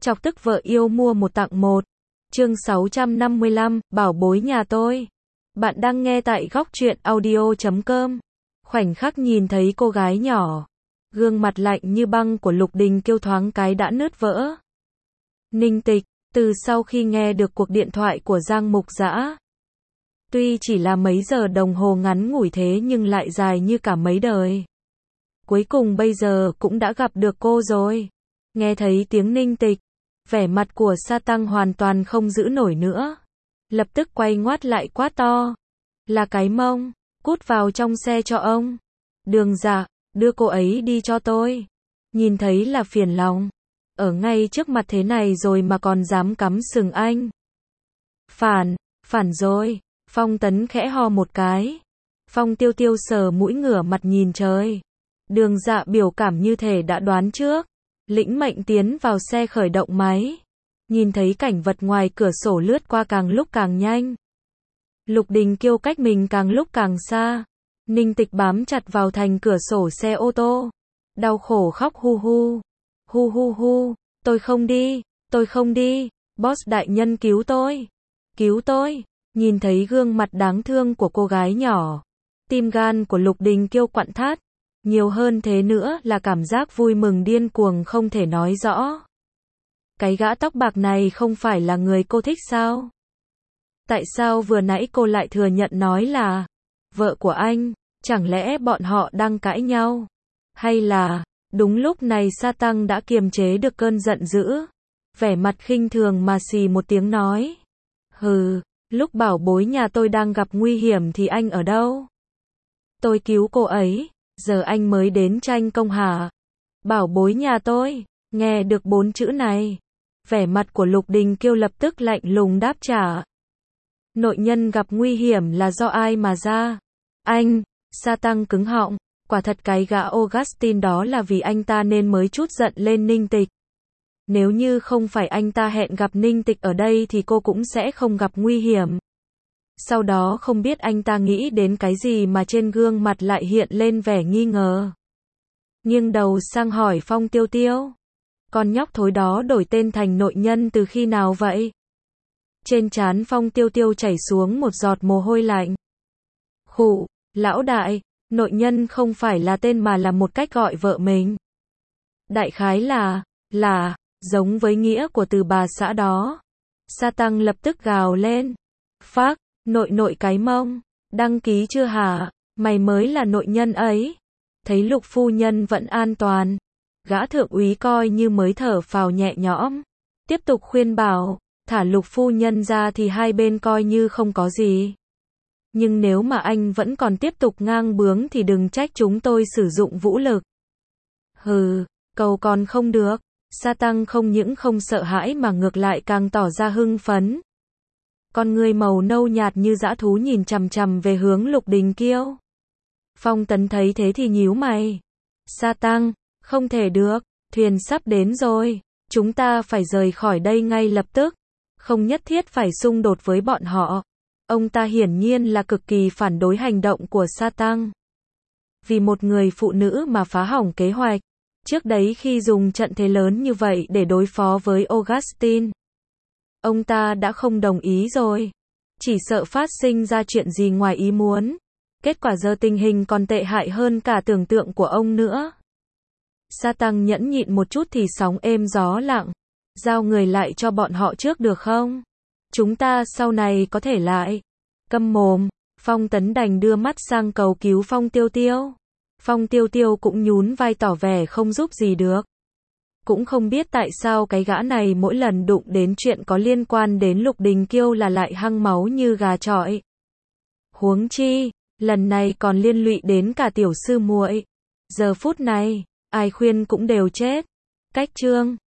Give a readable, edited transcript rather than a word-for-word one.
Chọc tức vợ yêu mua một tặng một. Chương 655, bảo bối nhà tôi. Bạn đang nghe tại góc truyện audio.com. Khoảnh khắc nhìn thấy cô gái nhỏ, gương mặt lạnh như băng của Lục Đình Kiêu thoáng cái đã nứt vỡ. Ninh Tịch, từ sau khi nghe được cuộc điện thoại của Giang Mục Dã, tuy chỉ là mấy giờ đồng hồ ngắn ngủi thế nhưng lại dài như cả mấy đời. Cuối cùng bây giờ cũng đã gặp được cô rồi. Nghe thấy tiếng Ninh Tịch, vẻ mặt của Sa Tăng hoàn toàn không giữ nổi nữa. Lập tức quay ngoắt lại quát to. Là cái mông, cút vào trong xe cho ông. Đường Dạ, đưa cô ấy đi cho tôi. Nhìn thấy là phiền lòng. Ở ngay trước mặt thế này rồi mà còn dám cắm sừng anh. Phản rồi. Phong Tấn khẽ ho một cái. Phong Tiêu Tiêu sờ mũi ngửa mặt nhìn trời. Đường Dạ biểu cảm như thể đã đoán trước. Lĩnh mệnh tiến vào xe khởi động máy. Nhìn thấy cảnh vật ngoài cửa sổ lướt qua càng lúc càng nhanh. Lục Đình Kiêu cách mình càng lúc càng xa. Ninh Tịch bám chặt vào thành cửa sổ xe ô tô. Đau khổ khóc hu hu. Hu hu hu, tôi không đi, boss đại nhân cứu tôi. Cứu tôi. Nhìn thấy gương mặt đáng thương của cô gái nhỏ, tim gan của Lục Đình Kiêu quặn thắt. Nhiều hơn thế nữa là cảm giác vui mừng điên cuồng không thể nói rõ. Cái gã tóc bạc này không phải là người cô thích sao? Tại sao vừa nãy cô lại thừa nhận nói là vợ của anh? Chẳng lẽ bọn họ đang cãi nhau? Hay là... Đúng lúc này Sa Tăng đã kiềm chế được cơn giận dữ. Vẻ mặt khinh thường mà xì một tiếng nói. Hừ, lúc bảo bối nhà tôi đang gặp nguy hiểm thì anh ở đâu? Tôi cứu cô ấy, giờ anh mới đến tranh công hả? Bảo bối nhà tôi, nghe được 4 chữ này. Vẻ mặt của Lục Đình Kiêu lập tức lạnh lùng đáp trả. Nội nhân gặp nguy hiểm là do ai mà ra? Anh, Sa Tăng cứng họng. Quả thật cái gã Augustin đó là vì anh ta nên mới chút giận lên Ninh Tịch. Nếu như không phải anh ta hẹn gặp Ninh Tịch ở đây thì cô cũng sẽ không gặp nguy hiểm. Sau đó không biết anh ta nghĩ đến cái gì mà trên gương mặt lại hiện lên vẻ nghi ngờ. Nghiêng đầu sang hỏi Phong Tiêu Tiêu. Con nhóc thối đó đổi tên thành nội nhân từ khi nào vậy? Trên trán Phong Tiêu Tiêu chảy xuống một giọt mồ hôi lạnh. Khụ, lão đại. Nội nhân không phải là tên mà là một cách gọi vợ mình. Đại khái là, giống với nghĩa của từ bà xã đó. Sa Tăng lập tức gào lên. Phác, nội cái mông, đăng ký chưa hả? Mày mới là nội nhân ấy. Thấy Lục phu nhân vẫn an toàn. Gã thượng úy coi như mới thở phào nhẹ nhõm. Tiếp tục khuyên bảo, thả Lục phu nhân ra thì hai bên coi như không có gì. Nhưng nếu mà anh vẫn còn tiếp tục ngang bướng thì đừng trách chúng tôi sử dụng vũ lực. Hừ, cầu còn không được. Sa Tăng không những không sợ hãi mà ngược lại càng tỏ ra hưng phấn. Con người màu nâu nhạt như dã thú nhìn chằm chằm về hướng Lục Đình Kiêu. Phong Tấn thấy thế thì nhíu mày. Sa Tăng, không thể được, thuyền sắp đến rồi. Chúng ta phải rời khỏi đây ngay lập tức. Không nhất thiết phải xung đột với bọn họ. Ông ta hiển nhiên là cực kỳ phản đối hành động của Sa Tăng. Vì một người phụ nữ mà phá hỏng kế hoạch. Trước đấy khi dùng trận thế lớn như vậy để đối phó với Augustin, ông ta đã không đồng ý rồi. Chỉ sợ phát sinh ra chuyện gì ngoài ý muốn. Kết quả giờ tình hình còn tệ hại hơn cả tưởng tượng của ông nữa. Sa Tăng nhẫn nhịn một chút thì sóng êm gió lặng. Giao người lại cho bọn họ trước được không? Chúng ta sau này có thể lại. Câm mồm. Phong Tấn đành đưa mắt sang cầu cứu Phong Tiêu Tiêu. Phong Tiêu Tiêu cũng nhún vai tỏ vẻ không giúp gì được. Cũng không biết tại sao cái gã này mỗi lần đụng đến chuyện có liên quan đến Lục Đình Kiêu là lại hăng máu như gà chọi. Huống chi, lần này còn liên lụy đến cả tiểu sư muội. Giờ phút này, ai khuyên cũng đều chết. Cách chương